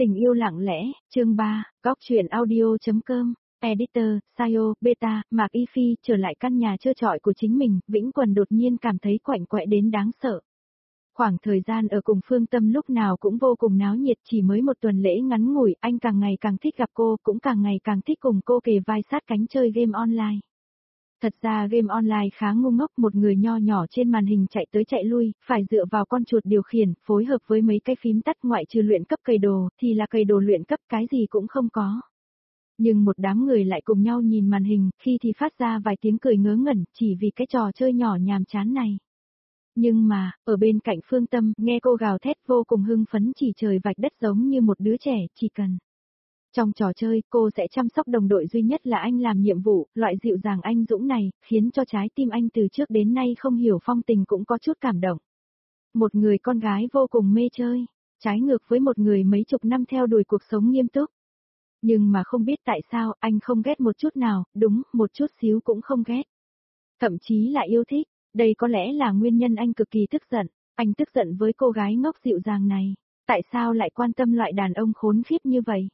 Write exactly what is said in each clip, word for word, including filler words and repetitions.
Tình yêu lặng lẽ, chương ba, góc truyện audio.com, editor, Sayo, Beta, Mạc Y Phi trở lại căn nhà trơ trọi của chính mình, Vĩnh Quần đột nhiên cảm thấy quạnh quẽ đến đáng sợ. Khoảng thời gian ở cùng Phương Tâm lúc nào cũng vô cùng náo nhiệt, chỉ mới một tuần lễ ngắn ngủi, anh càng ngày càng thích gặp cô, cũng càng ngày càng thích cùng cô kề vai sát cánh chơi game online. Thật ra game online khá ngu ngốc, một người nho nhỏ trên màn hình chạy tới chạy lui, phải dựa vào con chuột điều khiển, phối hợp với mấy cái phím tắt, ngoại trừ luyện cấp cày đồ, thì là cày đồ luyện cấp, cái gì cũng không có. Nhưng một đám người lại cùng nhau nhìn màn hình, khi thì phát ra vài tiếng cười ngớ ngẩn, chỉ vì cái trò chơi nhỏ nhàm chán này. Nhưng mà, ở bên cạnh Phương Tâm, nghe cô gào thét vô cùng hưng phấn, chỉ trời vạch đất giống như một đứa trẻ, chỉ cần. Trong trò chơi, cô sẽ chăm sóc đồng đội duy nhất là anh làm nhiệm vụ, loại dịu dàng anh dũng này, khiến cho trái tim anh từ trước đến nay không hiểu phong tình cũng có chút cảm động. Một người con gái vô cùng mê chơi, trái ngược với một người mấy chục năm theo đuổi cuộc sống nghiêm túc. Nhưng mà không biết tại sao, anh không ghét một chút nào, đúng, một chút xíu cũng không ghét. Thậm chí là yêu thích, đây có lẽ là nguyên nhân anh cực kỳ tức giận, anh tức giận với cô gái ngốc dịu dàng này, tại sao lại quan tâm loại đàn ông khốn khiếp như vậy?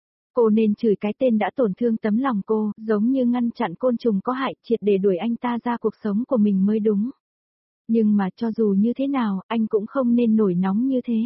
Cô nên chửi cái tên đã tổn thương tấm lòng cô, giống như ngăn chặn côn trùng có hại, triệt để đuổi anh ta ra cuộc sống của mình mới đúng. Nhưng mà cho dù như thế nào, anh cũng không nên nổi nóng như thế.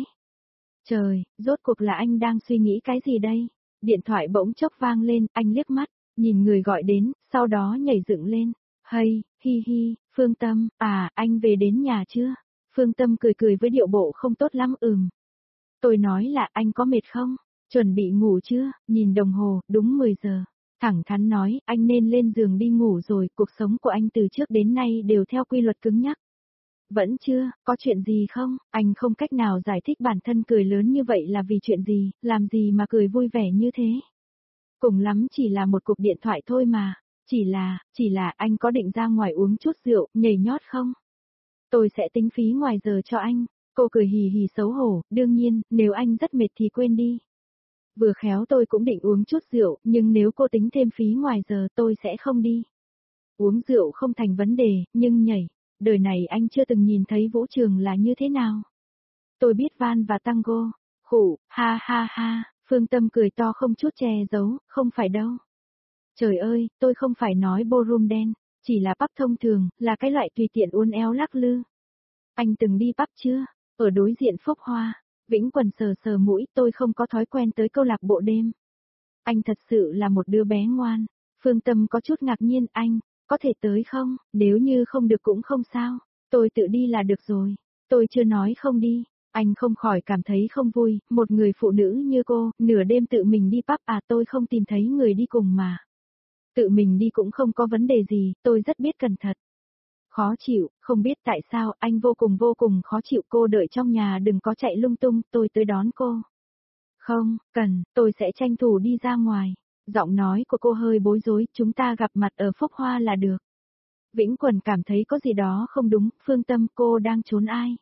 Trời, rốt cuộc là anh đang suy nghĩ cái gì đây? Điện thoại bỗng chốc vang lên, anh liếc mắt, nhìn người gọi đến, sau đó nhảy dựng lên. Hay, hi hi, Phương Tâm, à, anh về đến nhà chưa? Phương Tâm cười cười với điệu bộ không tốt lắm, ừm. Tôi nói là anh có mệt không? Chuẩn bị ngủ chưa? Nhìn đồng hồ, đúng mười giờ. Thẳng thắn nói, anh nên lên giường đi ngủ rồi, cuộc sống của anh từ trước đến nay đều theo quy luật cứng nhắc. Vẫn chưa, có chuyện gì không? Anh không cách nào giải thích bản thân cười lớn như vậy là vì chuyện gì, làm gì mà cười vui vẻ như thế. Cùng lắm chỉ là một cuộc điện thoại thôi mà, chỉ là, chỉ là anh có định ra ngoài uống chút rượu, nhảy nhót không? Tôi sẽ tính phí ngoài giờ cho anh. Cô cười hì hì xấu hổ, đương nhiên, nếu anh rất mệt thì quên đi. Vừa khéo tôi cũng định uống chút rượu, nhưng nếu cô tính thêm phí ngoài giờ tôi sẽ không đi. Uống rượu không thành vấn đề, nhưng nhảy, đời này anh chưa từng nhìn thấy vũ trường là như thế nào. Tôi biết van và tango, khủ, ha ha ha, Phương Tâm cười to không chút che giấu, không phải đâu. Trời ơi, tôi không phải nói ballroom đen, chỉ là pub thông thường, là cái loại tùy tiện uốn éo lắc lư. Anh từng đi pub chưa? Ở đối diện Phúc Hoa. Vĩnh Quần sờ sờ mũi, tôi không có thói quen tới câu lạc bộ đêm. Anh thật sự là một đứa bé ngoan. Phương Tâm có chút ngạc nhiên, anh, có thể tới không? Nếu như không được cũng không sao, tôi tự đi là được rồi. Tôi chưa nói không đi. Anh không khỏi cảm thấy không vui, một người phụ nữ như cô, nửa đêm tự mình đi pub à, tôi không tìm thấy người đi cùng mà. Tự mình đi cũng không có vấn đề gì, tôi rất biết cẩn thận. Khó chịu, không biết tại sao, anh vô cùng vô cùng khó chịu, cô đợi trong nhà đừng có chạy lung tung, tôi tới đón cô. Không, cần, tôi sẽ tranh thủ đi ra ngoài. Giọng nói của cô hơi bối rối, chúng ta gặp mặt ở Phúc Hoa là được. Vĩnh Quần cảm thấy có gì đó không đúng, Phương Tâm, cô đang trốn ai?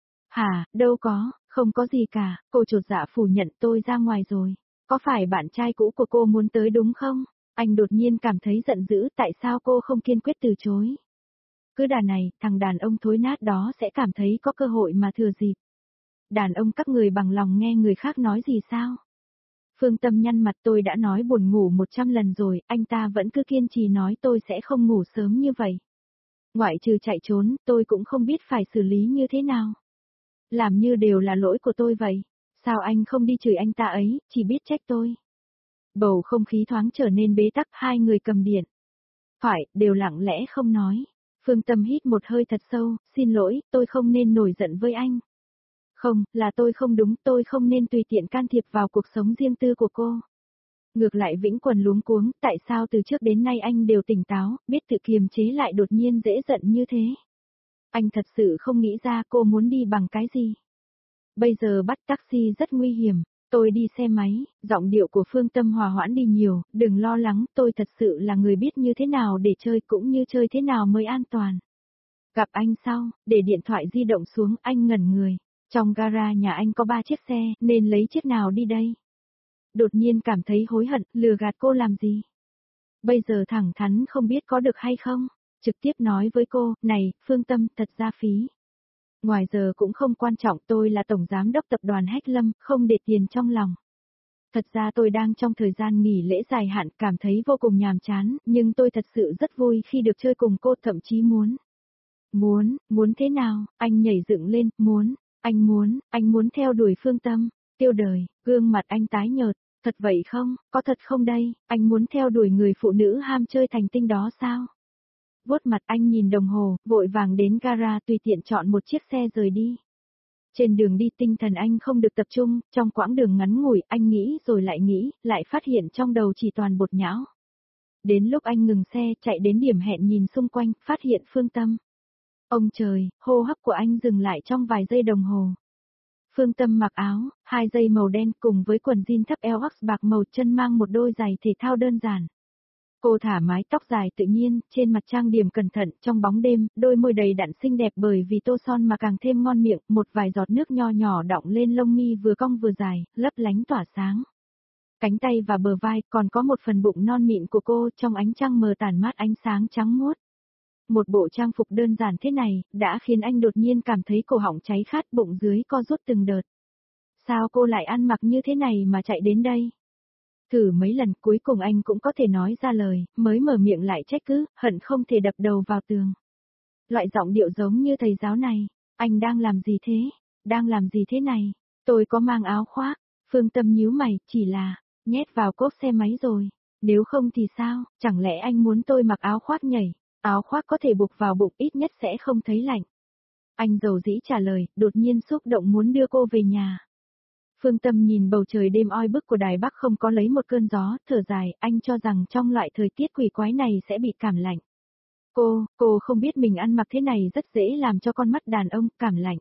Hả, đâu có, không có gì cả, cô chột dạ phủ nhận, tôi ra ngoài rồi. Có phải bạn trai cũ của cô muốn tới đúng không? Anh đột nhiên cảm thấy giận dữ, tại sao cô không kiên quyết từ chối? Cứ đà này, thằng đàn ông thối nát đó sẽ cảm thấy có cơ hội mà thừa dịp. Đàn ông các người bằng lòng nghe người khác nói gì sao? Phương Tâm nhăn mặt, tôi đã nói buồn ngủ một trăm lần rồi, anh ta vẫn cứ kiên trì nói tôi sẽ không ngủ sớm như vậy. Ngoại trừ chạy trốn, tôi cũng không biết phải xử lý như thế nào. Làm như đều là lỗi của tôi vậy. Sao anh không đi chửi anh ta ấy, chỉ biết trách tôi. Bầu không khí thoáng trở nên bế tắc, hai người cầm điện. Phải, đều lặng lẽ không nói. Phương Tâm hít một hơi thật sâu, xin lỗi, tôi không nên nổi giận với anh. Không, là tôi không đúng, tôi không nên tùy tiện can thiệp vào cuộc sống riêng tư của cô. Ngược lại Vĩnh Quần luống cuống, tại sao từ trước đến nay anh đều tỉnh táo, biết tự kiềm chế lại đột nhiên dễ giận như thế. Anh thật sự không nghĩ ra cô muốn đi bằng cái gì. Bây giờ bắt taxi rất nguy hiểm, tôi đi xe máy, giọng điệu của Phương Tâm hòa hoãn đi nhiều, đừng lo lắng, tôi thật sự là người biết như thế nào để chơi cũng như chơi thế nào mới an toàn. Gặp anh sau, để điện thoại di động xuống, anh ngẩn người. Trong gara nhà anh có ba chiếc xe, nên lấy chiếc nào đi đây? Đột nhiên cảm thấy hối hận, lừa gạt cô làm gì? Bây giờ thẳng thắn không biết có được hay không? Trực tiếp nói với cô, này, Phương Tâm, thật ra phí. Ngoài giờ cũng không quan trọng, tôi là tổng giám đốc tập đoàn Hách Lâm, không để tiền trong lòng. Thật ra tôi đang trong thời gian nghỉ lễ dài hạn cảm thấy vô cùng nhàm chán, nhưng tôi thật sự rất vui khi được chơi cùng cô, thậm chí muốn. Muốn, muốn thế nào, anh nhảy dựng lên, muốn, anh muốn, anh muốn theo đuổi Phương Tâm, Tiêu Đời, gương mặt anh tái nhợt, thật vậy không, có thật không đây, anh muốn theo đuổi người phụ nữ ham chơi thành tinh đó sao? Vuốt mặt anh nhìn đồng hồ, vội vàng đến gara tùy tiện chọn một chiếc xe rời đi. Trên đường đi tinh thần anh không được tập trung, trong quãng đường ngắn ngủi anh nghĩ rồi lại nghĩ, lại phát hiện trong đầu chỉ toàn bột nhão. Đến lúc anh ngừng xe chạy đến điểm hẹn nhìn xung quanh, phát hiện Phương Tâm. Ông trời, hô hấp của anh dừng lại trong vài giây đồng hồ. Phương Tâm mặc áo, hai dây màu đen cùng với quần jean thấp eo ox bạc màu, chân mang một đôi giày thể thao đơn giản. Cô thả mái tóc dài tự nhiên, trên mặt trang điểm cẩn thận, trong bóng đêm, đôi môi đầy đặn xinh đẹp bởi vì tô son mà càng thêm ngon miệng, một vài giọt nước nho nhỏ đọng lên lông mi vừa cong vừa dài, lấp lánh tỏa sáng. Cánh tay và bờ vai còn có một phần bụng non mịn của cô trong ánh trăng mờ tản mát ánh sáng trắng muốt. Một bộ trang phục đơn giản thế này, đã khiến anh đột nhiên cảm thấy cổ họng cháy khát, bụng dưới co rút từng đợt. Sao cô lại ăn mặc như thế này mà chạy đến đây? Thử mấy lần cuối cùng anh cũng có thể nói ra lời, mới mở miệng lại trách cứ, hận không thể đập đầu vào tường. Loại giọng điệu giống như thầy giáo này, anh đang làm gì thế? Đang làm gì thế này? Tôi có mang áo khoác, Phương Tâm nhíu mày, chỉ là, nhét vào cốp xe máy rồi. Nếu không thì sao, chẳng lẽ anh muốn tôi mặc áo khoác nhảy? Áo khoác có thể buộc vào bụng ít nhất sẽ không thấy lạnh. Anh dầu dĩ trả lời, đột nhiên xúc động muốn đưa cô về nhà. Phương Tâm nhìn bầu trời đêm oi bức của Đài Bắc không có lấy một cơn gió, thở dài, anh cho rằng trong loại thời tiết quỷ quái này sẽ bị cảm lạnh. Cô, cô không biết mình ăn mặc thế này rất dễ làm cho con mắt đàn ông cảm lạnh.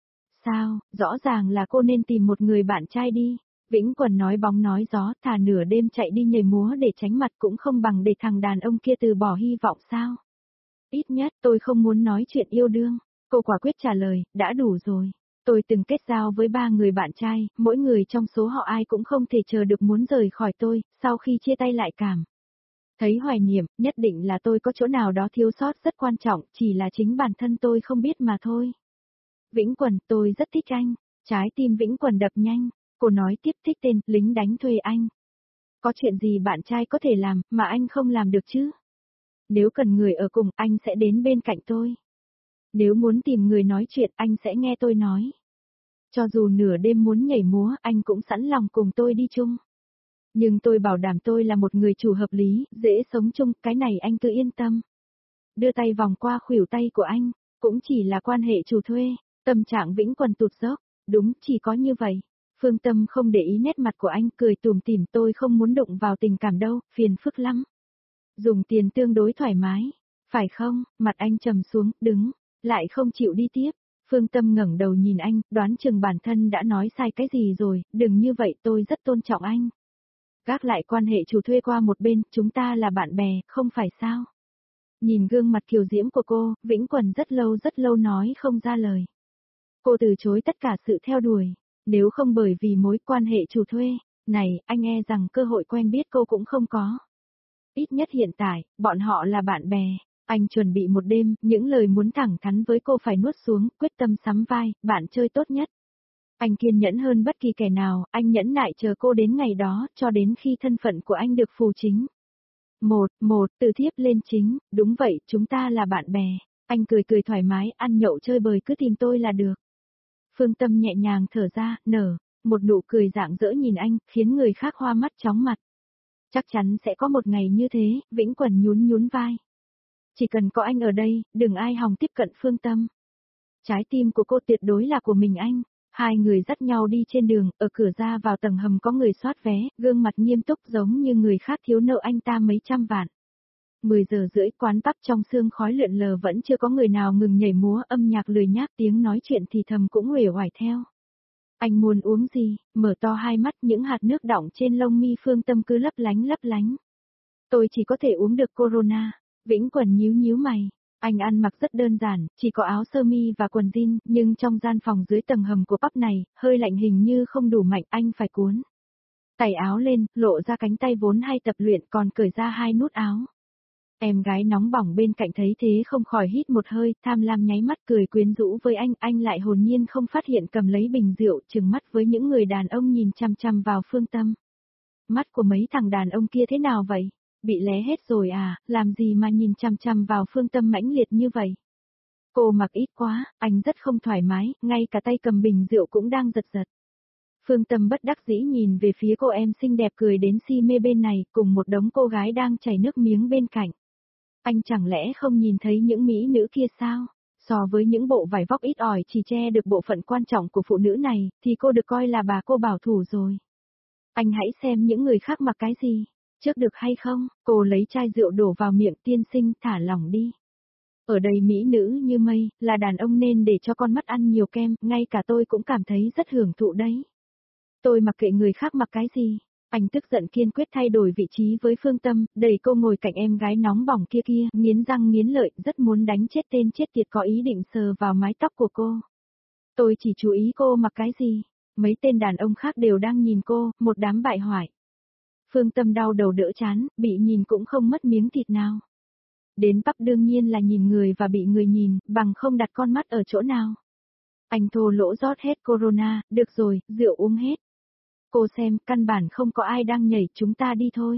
Sao, rõ ràng là cô nên tìm một người bạn trai đi. Vĩnh Quần nói bóng nói gió, thà nửa đêm chạy đi nhảy múa để tránh mặt cũng không bằng để thằng đàn ông kia từ bỏ hy vọng sao. Ít nhất tôi không muốn nói chuyện yêu đương. Cô quả quyết trả lời, đã đủ rồi. Tôi từng kết giao với ba người bạn trai, mỗi người trong số họ ai cũng không thể chờ được muốn rời khỏi tôi, sau khi chia tay lại cảm. Thấy hoài niệm, nhất định là tôi có chỗ nào đó thiếu sót rất quan trọng, chỉ là chính bản thân tôi không biết mà thôi. Vĩnh Quần, tôi rất thích anh. Trái tim Vĩnh Quần đập nhanh, cô nói tiếp thích tên, lính đánh thuê anh. Có chuyện gì bạn trai có thể làm, mà anh không làm được chứ? Nếu cần người ở cùng, anh sẽ đến bên cạnh tôi. Nếu muốn tìm người nói chuyện, anh sẽ nghe tôi nói. Cho dù nửa đêm muốn nhảy múa, anh cũng sẵn lòng cùng tôi đi chung. Nhưng tôi bảo đảm tôi là một người chủ hợp lý, dễ sống chung, cái này anh cứ yên tâm. Đưa tay vòng qua khuỷu tay của anh, cũng chỉ là quan hệ chủ thuê, tâm trạng Vĩnh Quần tụt dốc, đúng, chỉ có như vậy. Phương Tâm không để ý nét mặt của anh, cười tủm tỉm, tôi không muốn đụng vào tình cảm đâu, phiền phức lắm. Dùng tiền tương đối thoải mái, phải không? Mặt anh trầm xuống, đứng, lại không chịu đi tiếp. Phương Tâm ngẩng đầu nhìn anh, đoán chừng bản thân đã nói sai cái gì rồi, đừng như vậy, tôi rất tôn trọng anh. Gác lại quan hệ chủ thuê qua một bên, chúng ta là bạn bè, không phải sao? Nhìn gương mặt kiều diễm của cô, Vĩnh Quần rất lâu rất lâu nói không ra lời. Cô từ chối tất cả sự theo đuổi, nếu không bởi vì mối quan hệ chủ thuê này, anh e rằng cơ hội quen biết cô cũng không có. Ít nhất hiện tại, bọn họ là bạn bè. Anh chuẩn bị một đêm, những lời muốn thẳng thắn với cô phải nuốt xuống, quyết tâm sắm vai, bạn chơi tốt nhất. Anh kiên nhẫn hơn bất kỳ kẻ nào, anh nhẫn nại chờ cô đến ngày đó, cho đến khi thân phận của anh được phù chính. Một, một, từ thiếp lên chính, đúng vậy, chúng ta là bạn bè. Anh cười cười thoải mái, ăn nhậu chơi bời cứ tìm tôi là được. Phương Tâm nhẹ nhàng thở ra, nở, một nụ cười rạng rỡ nhìn anh, khiến người khác hoa mắt chóng mặt. Chắc chắn sẽ có một ngày như thế, Vĩnh Quần nhún nhún vai. Chỉ cần có anh ở đây, đừng ai hòng tiếp cận Phương Tâm. Trái tim của cô tuyệt đối là của mình anh. Hai người dắt nhau đi trên đường, ở cửa ra vào tầng hầm có người soát vé, gương mặt nghiêm túc giống như người khác thiếu nợ anh ta mấy trăm vạn. mười giờ rưỡi quán pub trong sương khói lượn lờ vẫn chưa có người nào ngừng nhảy múa, âm nhạc lười nhác, tiếng nói chuyện thì thầm cũng uể oải theo. Anh muốn uống gì? Mở to hai mắt, những hạt nước đọng trên lông mi Phương Tâm cứ lấp lánh lấp lánh. Tôi chỉ có thể uống được Corona. Vĩnh Quần nhíu nhíu mày. Anh ăn mặc rất đơn giản, chỉ có áo sơ mi và quần jean, nhưng trong gian phòng dưới tầng hầm của pub này, hơi lạnh hình như không đủ mạnh, anh phải cuốn tày áo lên, lộ ra cánh tay vốn hay tập luyện, còn cởi ra hai nút áo. Em gái nóng bỏng bên cạnh thấy thế không khỏi hít một hơi, tham lam nháy mắt cười quyến rũ với anh, anh lại hồn nhiên không phát hiện cầm lấy bình rượu, trừng mắt với những người đàn ông nhìn chăm chăm vào Phương Tâm. Mắt của mấy thằng đàn ông kia thế nào vậy? Bị lé hết rồi à, làm gì mà nhìn chằm chằm vào Phương Tâm mãnh liệt như vậy? Cô mặc ít quá, anh rất không thoải mái, ngay cả tay cầm bình rượu cũng đang giật giật. Phương Tâm bất đắc dĩ nhìn về phía cô em xinh đẹp cười đến si mê bên này, cùng một đống cô gái đang chảy nước miếng bên cạnh. Anh chẳng lẽ không nhìn thấy những mỹ nữ kia sao? So với những bộ vải vóc ít ỏi chỉ che được bộ phận quan trọng của phụ nữ này, thì cô được coi là bà cô bảo thủ rồi. Anh hãy xem những người khác mặc cái gì, trước được hay không? Cô lấy chai rượu đổ vào miệng tiên sinh, thả lỏng đi. Ở đây mỹ nữ như mây, là đàn ông nên để cho con mắt ăn nhiều kem, ngay cả tôi cũng cảm thấy rất hưởng thụ đấy. Tôi mặc kệ người khác mặc cái gì. Anh tức giận kiên quyết thay đổi vị trí với Phương Tâm, đẩy cô ngồi cạnh em gái nóng bỏng kia kia, nghiến răng nghiến lợi, rất muốn đánh chết tên chết tiệt có ý định sờ vào mái tóc của cô. Tôi chỉ chú ý cô mặc cái gì. Mấy tên đàn ông khác đều đang nhìn cô, một đám bại hoại. Phương Tâm đau đầu đỡ chán, bị nhìn cũng không mất miếng thịt nào. Đến Bắc đương nhiên là nhìn người và bị người nhìn, bằng không đặt con mắt ở chỗ nào. Anh thô lỗ rót hết Corona, được rồi, rượu uống hết. Cô xem, căn bản không có ai đang nhảy, chúng ta đi thôi.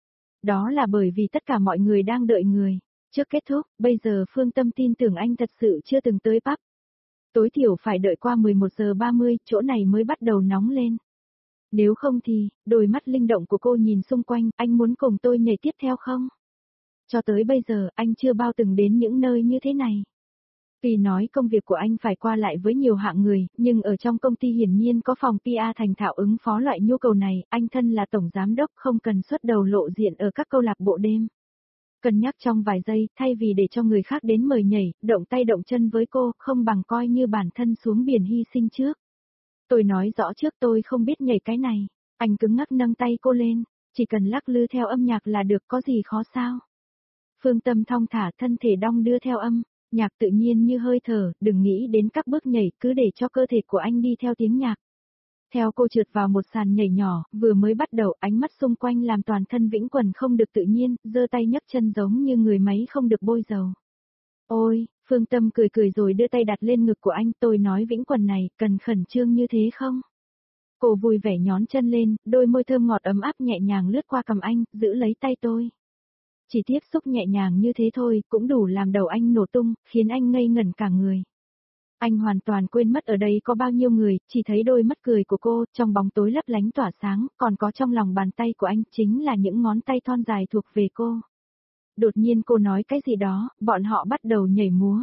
Đó là bởi vì tất cả mọi người đang đợi người. Trước kết thúc, bây giờ Phương Tâm tin tưởng anh thật sự chưa từng tới pub. Tối thiểu phải đợi qua mười một giờ ba mươi, chỗ này mới bắt đầu nóng lên. Nếu không thì, đôi mắt linh động của cô nhìn xung quanh, anh muốn cùng tôi nhảy tiếp theo không? Cho tới bây giờ, anh chưa bao từng đến những nơi như thế này. Tuy nói công việc của anh phải qua lại với nhiều hạng người, nhưng ở trong công ty hiển nhiên có phòng pê e thành thạo ứng phó loại nhu cầu này, anh thân là tổng giám đốc không cần xuất đầu lộ diện ở các câu lạc bộ đêm. Cân nhắc trong vài giây, thay vì để cho người khác đến mời nhảy, động tay động chân với cô, không bằng coi như bản thân xuống biển hy sinh trước. Tôi nói rõ trước tôi không biết nhảy cái này. Anh cứng ngắc nâng tay cô lên, chỉ cần lắc lư theo âm nhạc là được, có gì khó sao. Phương Tâm thong thả thân thể đong đưa theo âm, nhạc tự nhiên như hơi thở, đừng nghĩ đến các bước nhảy, cứ để cho cơ thể của anh đi theo tiếng nhạc. Theo cô trượt vào một sàn nhảy nhỏ, vừa mới bắt đầu ánh mắt xung quanh làm toàn thân Vĩnh Quần không được tự nhiên, giơ tay nhấc chân giống như người máy không được bôi dầu. Ôi, Phương Tâm cười cười rồi đưa tay đặt lên ngực của anh, tôi nói Vĩnh Quần này, cần khẩn trương như thế không? Cô vui vẻ nhón chân lên, đôi môi thơm ngọt ấm áp nhẹ nhàng lướt qua cằm anh, giữ lấy tay tôi. Chỉ tiếp xúc nhẹ nhàng như thế thôi, cũng đủ làm đầu anh nổ tung, khiến anh ngây ngẩn cả người. Anh hoàn toàn quên mất ở đây có bao nhiêu người, chỉ thấy đôi mắt cười của cô, trong bóng tối lấp lánh tỏa sáng, còn có trong lòng bàn tay của anh, chính là những ngón tay thon dài thuộc về cô. Đột nhiên cô nói cái gì đó, bọn họ bắt đầu nhảy múa.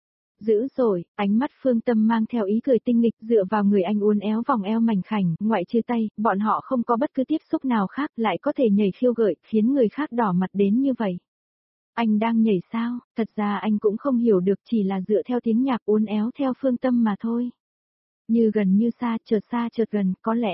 Dữ dội, ánh mắt Phương Tâm mang theo ý cười tinh nghịch dựa vào người anh uốn éo vòng eo mảnh khảnh, ngoại trừ tay, bọn họ không có bất cứ tiếp xúc nào khác lại có thể nhảy khiêu gợi, khiến người khác đỏ mặt đến như vậy. Anh đang nhảy sao, thật ra anh cũng không hiểu được, chỉ là dựa theo tiếng nhạc uốn éo theo Phương Tâm mà thôi. Như gần như xa, chợt xa chợt gần, có lẽ.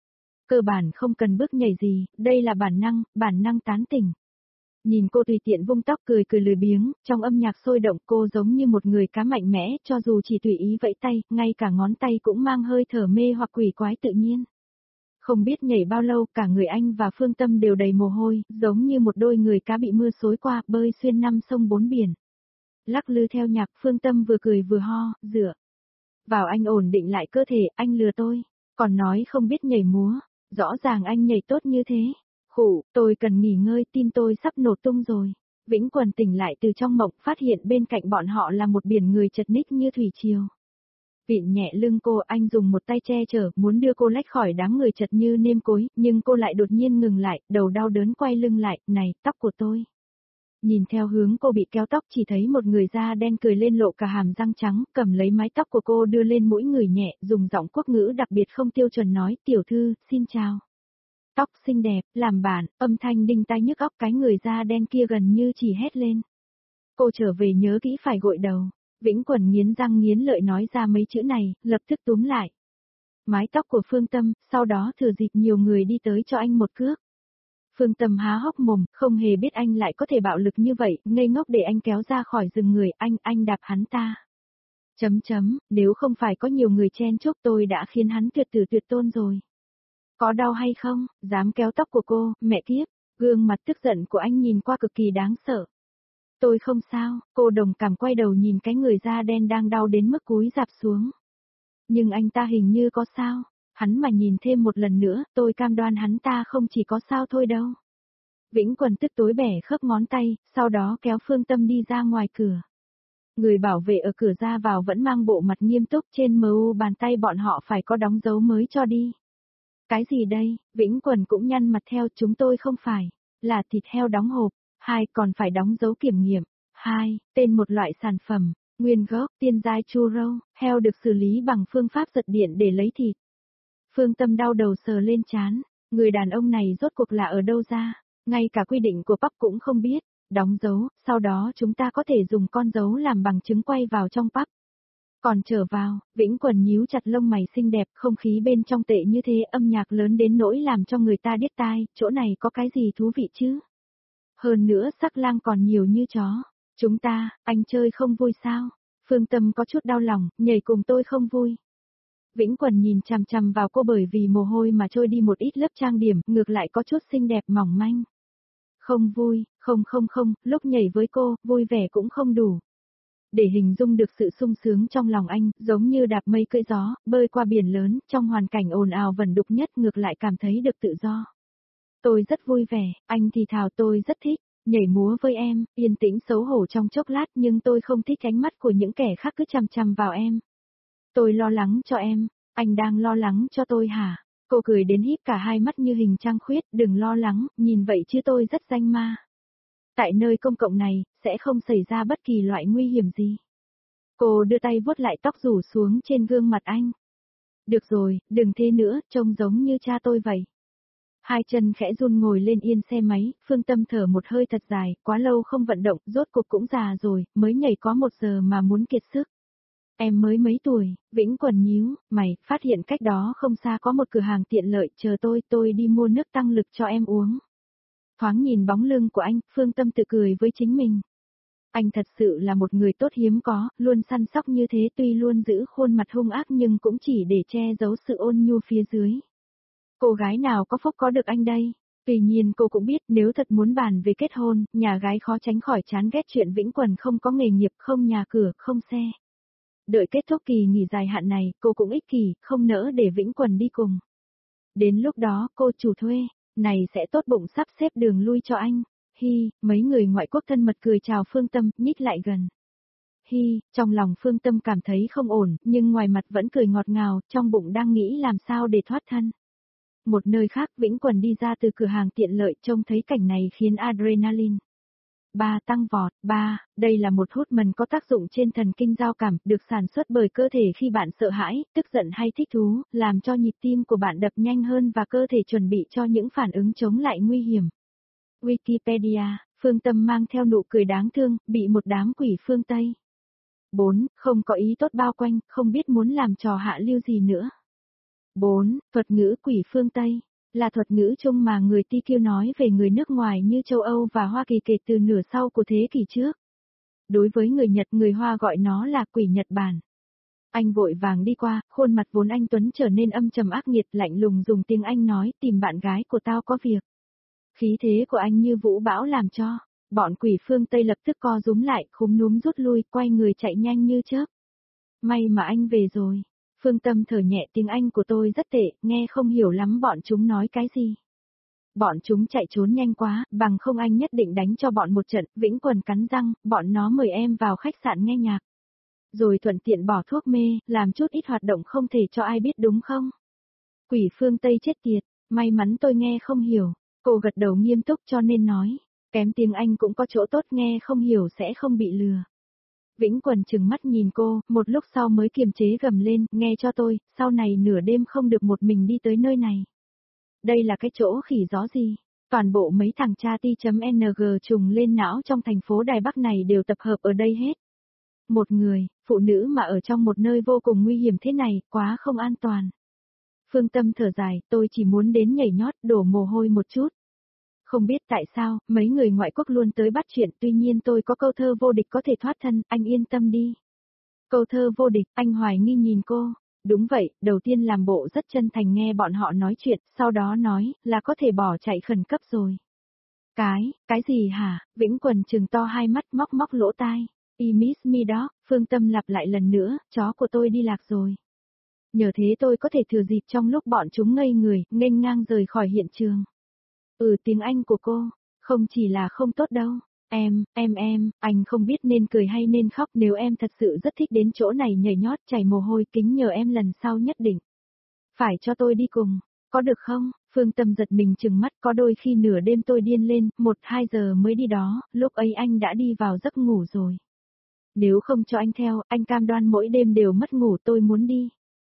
Cơ bản không cần bước nhảy gì, đây là bản năng, bản năng tán tỉnh. Nhìn cô tùy tiện vung tóc cười cười lười biếng, trong âm nhạc sôi động cô giống như một người cá mạnh mẽ, cho dù chỉ tùy ý vẫy tay, ngay cả ngón tay cũng mang hơi thở mê hoặc quỷ quái tự nhiên. Không biết nhảy bao lâu, cả người anh và Phương Tâm đều đầy mồ hôi, giống như một đôi người cá bị mưa xối qua, bơi xuyên năm sông bốn biển. Lắc lư theo nhạc, Phương Tâm vừa cười vừa ho, dựa vào anh ổn định lại cơ thể, anh lừa tôi, còn nói không biết nhảy múa, rõ ràng anh nhảy tốt như thế. Khủ, tôi cần nghỉ ngơi, tim tôi sắp nổ tung rồi. Vĩnh Quần tỉnh lại từ trong mộng, phát hiện bên cạnh bọn họ là một biển người chật ních như thủy triều. Vịn nhẹ lưng cô, anh dùng một tay che chở, muốn đưa cô lách khỏi đám người chật như nêm cối, nhưng cô lại đột nhiên ngừng lại, đầu đau đớn quay lưng lại, này, tóc của tôi. Nhìn theo hướng cô bị kéo tóc chỉ thấy một người da đen cười lên lộ cả hàm răng trắng, cầm lấy mái tóc của cô đưa lên mũi người nhẹ, dùng giọng quốc ngữ đặc biệt không tiêu chuẩn nói, tiểu thư, xin chào. Tóc xinh đẹp, làm bản, âm thanh đinh tai nhức óc, cái người da đen kia gần như chỉ hét lên. Cô trở về nhớ kỹ phải gội đầu. Vĩnh Quần nghiến răng nghiến lợi nói ra mấy chữ này, lập tức túm lại mái tóc của Phương Tâm, sau đó thừa dịp nhiều người đi tới cho anh một cước. Phương Tâm há hốc mồm, không hề biết anh lại có thể bạo lực như vậy, ngây ngốc để anh kéo ra khỏi rừng người, anh, anh đạp hắn ta. Chấm chấm, nếu không phải có nhiều người chen chúc tôi đã khiến hắn tuyệt tử tuyệt tôn rồi. Có đau hay không, dám kéo tóc của cô, mẹ kiếp, gương mặt tức giận của anh nhìn qua cực kỳ đáng sợ. Tôi không sao, cô đồng cảm quay đầu nhìn cái người da đen đang đau đến mức cúi rạp xuống. Nhưng anh ta hình như có sao, Hắn mà nhìn thêm một lần nữa, tôi cam đoan hắn ta không chỉ có sao thôi đâu. Vĩnh Quần tức tối bẻ khớp ngón tay, sau đó kéo Phương Tâm đi ra ngoài cửa. Người bảo vệ ở cửa ra vào vẫn mang bộ mặt nghiêm túc, trên mờ u bàn tay bọn họ phải có đóng dấu mới cho đi. Cái gì đây? Vĩnh Quần cũng nhăn mặt theo, chúng tôi không phải, là thịt heo đóng hộp, hai còn phải đóng dấu kiểm nghiệm, hai, tên một loại sản phẩm, nguyên gốc, tiên giai churro, heo được xử lý bằng phương pháp giật điện để lấy thịt. Phương Tâm đau đầu sờ lên trán, người đàn ông này rốt cuộc là ở đâu ra, ngay cả quy định của pub cũng không biết, đóng dấu, sau đó chúng ta có thể dùng con dấu làm bằng chứng quay vào trong pub. Còn trở vào, Vĩnh Quần nhíu chặt lông mày xinh đẹp, không khí bên trong tệ như thế, âm nhạc lớn đến nỗi làm cho người ta điếc tai, chỗ này có cái gì thú vị chứ? Hơn nữa sắc lang còn nhiều như chó. Chúng ta, anh chơi không vui sao? Phương Tâm có chút đau lòng, nhảy cùng tôi không vui. Vĩnh Quần nhìn chằm chằm vào cô bởi vì mồ hôi mà trôi đi một ít lớp trang điểm, ngược lại có chút xinh đẹp mỏng manh. Không vui, không không không, lúc nhảy với cô, vui vẻ cũng không đủ. Để hình dung được sự sung sướng trong lòng anh, giống như đạp mây cưỡi gió, bơi qua biển lớn, trong hoàn cảnh ồn ào vẩn đục nhất ngược lại cảm thấy được tự do. Tôi rất vui vẻ, anh thì thào tôi rất thích, nhảy múa với em, yên tĩnh xấu hổ trong chốc lát nhưng tôi không thích ánh mắt của những kẻ khác cứ chằm chằm vào em. Tôi lo lắng cho em, anh đang lo lắng cho tôi hả? Cô cười đến híp cả hai mắt như hình trăng khuyết, đừng lo lắng, nhìn vậy chứ tôi rất danh ma. Tại nơi công cộng này, sẽ không xảy ra bất kỳ loại nguy hiểm gì. Cô đưa tay vuốt lại tóc rủ xuống trên gương mặt anh. Được rồi, đừng thế nữa, trông giống như cha tôi vậy. Hai chân khẽ run ngồi lên yên xe máy, Phương Tâm thở một hơi thật dài, quá lâu không vận động, rốt cuộc cũng già rồi, mới nhảy có một giờ mà muốn kiệt sức. Em mới mấy tuổi, Vĩnh Quần nhíu, mày, phát hiện cách đó không xa có một cửa hàng tiện lợi, chờ tôi, tôi đi mua nước tăng lực cho em uống. Thoáng nhìn bóng lưng của anh, Phương Tâm tự cười với chính mình. Anh thật sự là một người tốt hiếm có, luôn săn sóc như thế tuy luôn giữ khuôn mặt hung ác nhưng cũng chỉ để che giấu sự ôn nhu phía dưới. Cô gái nào có phúc có được anh đây? Tuy nhiên cô cũng biết nếu thật muốn bàn về kết hôn, nhà gái khó tránh khỏi chán ghét chuyện Vĩnh Quần không có nghề nghiệp, không nhà cửa, không xe. Đợi kết thúc kỳ nghỉ dài hạn này, cô cũng ích kỷ, không nỡ để Vĩnh Quần đi cùng. Đến lúc đó, cô chủ thuê, này sẽ tốt bụng sắp xếp đường lui cho anh. Hi, mấy người ngoại quốc thân mật cười chào Phương Tâm, nhích lại gần. Hi, trong lòng Phương Tâm cảm thấy không ổn, nhưng ngoài mặt vẫn cười ngọt ngào, trong bụng đang nghĩ làm sao để thoát thân. Một nơi khác Vĩnh Quần đi ra từ cửa hàng tiện lợi trông thấy cảnh này khiến adrenaline. Ba tăng vọt, ba, đây là một hút mần có tác dụng trên thần kinh giao cảm, được sản xuất bởi cơ thể khi bạn sợ hãi, tức giận hay thích thú, làm cho nhịp tim của bạn đập nhanh hơn và cơ thể chuẩn bị cho những phản ứng chống lại nguy hiểm. Wikipedia, Phương Tâm mang theo nụ cười đáng thương, bị một đám quỷ phương Tây. bốn. Không có ý tốt bao quanh, không biết muốn làm trò hạ lưu gì nữa. bốn. Thuật ngữ quỷ phương Tây là thuật ngữ chung mà người ti kiu nói về người nước ngoài như châu Âu và Hoa Kỳ kể từ nửa sau của thế kỷ trước. Đối với người Nhật, người Hoa gọi nó là quỷ Nhật Bản. Anh vội vàng đi qua, khuôn mặt vốn anh Tuấn trở nên âm trầm ác nghiệt, lạnh lùng dùng tiếng Anh nói, tìm bạn gái của tao có việc. Khí thế của anh như vũ bão làm cho bọn quỷ phương Tây lập tức co rúm lại, khúm núm rút lui, quay người chạy nhanh như chớp. May mà anh về rồi. Phương Tâm thở nhẹ, tiếng Anh của tôi rất tệ, nghe không hiểu lắm bọn chúng nói cái gì. Bọn chúng chạy trốn nhanh quá, bằng không anh nhất định đánh cho bọn một trận. Vĩnh Quần cắn răng, bọn nó mời em vào khách sạn nghe nhạc. Rồi thuận tiện bỏ thuốc mê, làm chút ít hoạt động không thể cho ai biết đúng không? Quỷ phương Tây chết tiệt, may mắn tôi nghe không hiểu. Cô gật đầu nghiêm túc cho nên nói, kém tiếng Anh cũng có chỗ tốt, nghe không hiểu sẽ không bị lừa. Vĩnh Quần trừng mắt nhìn cô, một lúc sau mới kiềm chế gầm lên, nghe cho tôi, sau này nửa đêm không được một mình đi tới nơi này. Đây là cái chỗ khỉ gió gì? Toàn bộ mấy thằng cha ti.ng trùng lên não trong thành phố Đài Bắc này đều tập hợp ở đây hết. Một người, phụ nữ mà ở trong một nơi vô cùng nguy hiểm thế này, quá không an toàn. Phương Tâm thở dài, tôi chỉ muốn đến nhảy nhót, đổ mồ hôi một chút. Không biết tại sao, mấy người ngoại quốc luôn tới bắt chuyện, tuy nhiên tôi có câu thơ vô địch có thể thoát thân, anh yên tâm đi. Câu thơ vô địch, anh hoài nghi nhìn cô. Đúng vậy, đầu tiên làm bộ rất chân thành nghe bọn họ nói chuyện, sau đó nói, là có thể bỏ chạy khẩn cấp rồi. Cái, cái gì hả? Vĩnh Quần trừng to hai mắt, móc móc lỗ tai. I miss me đó, Phương Tâm lặp lại lần nữa, chó của tôi đi lạc rồi. Nhờ thế tôi có thể thừa dịp trong lúc bọn chúng ngây người, nghênh ngang rời khỏi hiện trường. Ừ, tiếng Anh của cô, không chỉ là không tốt đâu. Em, em em, anh không biết nên cười hay nên khóc, nếu em thật sự rất thích đến chỗ này nhảy nhót chảy mồ hôi, kính nhờ em lần sau nhất định phải cho tôi đi cùng, có được không? Phương Tâm giật mình trừng mắt, có đôi khi nửa đêm tôi điên lên, một hai giờ mới đi đó, lúc ấy anh đã đi vào giấc ngủ rồi. Nếu không cho anh theo, anh cam đoan mỗi đêm đều mất ngủ, tôi muốn đi.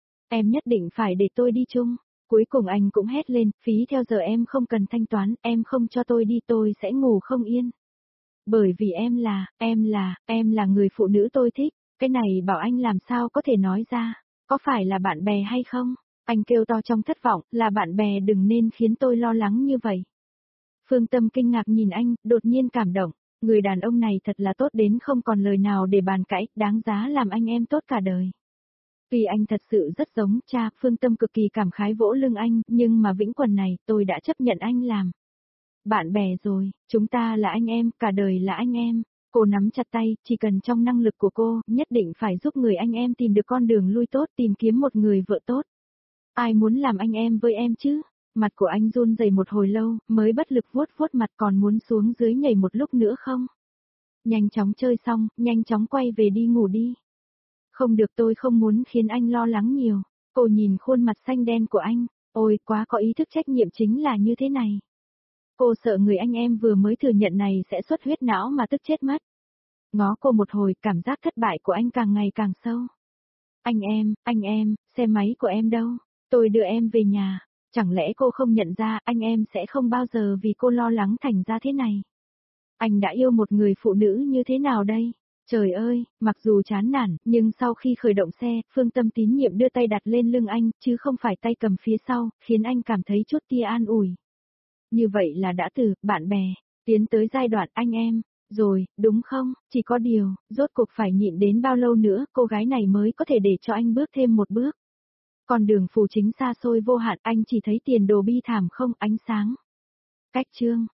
Em nhất định phải để tôi đi chung. Cuối cùng anh cũng hét lên, phí theo giờ em không cần thanh toán, em không cho tôi đi tôi sẽ ngủ không yên. Bởi vì em là, em là, em là người phụ nữ tôi thích, cái này bảo anh làm sao có thể nói ra, có phải là bạn bè hay không? Anh kêu to trong thất vọng, là bạn bè, đừng nên khiến tôi lo lắng như vậy. Phương Tâm kinh ngạc nhìn anh, đột nhiên cảm động, người đàn ông này thật là tốt đến không còn lời nào để bàn cãi, đáng giá làm anh em tốt cả đời. Tuy anh thật sự rất giống cha, Phương Tâm cực kỳ cảm khái vỗ lưng anh, nhưng mà Vĩnh Quần này, tôi đã chấp nhận anh làm bạn bè rồi, chúng ta là anh em, cả đời là anh em. Cô nắm chặt tay, chỉ cần trong năng lực của cô, nhất định phải giúp người anh em tìm được con đường lui tốt, tìm kiếm một người vợ tốt. Ai muốn làm anh em với em chứ? Mặt của anh run rẩy một hồi lâu, mới bất lực vuốt vuốt mặt, còn muốn xuống dưới nhảy một lúc nữa không? Nhanh chóng chơi xong, nhanh chóng quay về đi ngủ đi. Không được, tôi không muốn khiến anh lo lắng nhiều. Cô nhìn khuôn mặt xanh đen của anh, ôi quá có ý thức trách nhiệm chính là như thế này. Cô sợ người anh em vừa mới thừa nhận này sẽ xuất huyết não mà tức chết mất. Ngó cô một hồi, cảm giác thất bại của anh càng ngày càng sâu. Anh em, anh em, xe máy của em đâu? Tôi đưa em về nhà. Chẳng lẽ cô không nhận ra anh em sẽ không bao giờ vì cô lo lắng thành ra thế này? Anh đã yêu một người phụ nữ như thế nào đây? Trời ơi, mặc dù chán nản, nhưng sau khi khởi động xe, Phương Tâm tín nhiệm đưa tay đặt lên lưng anh, chứ không phải tay cầm phía sau, khiến anh cảm thấy chút tia an ủi. Như vậy là đã từ bạn bè, tiến tới giai đoạn anh em, rồi, đúng không? Chỉ có điều, rốt cuộc phải nhịn đến bao lâu nữa cô gái này mới có thể để cho anh bước thêm một bước. Còn đường phù chính xa xôi vô hạn, anh chỉ thấy tiền đồ bi thảm không ánh sáng. Cách chương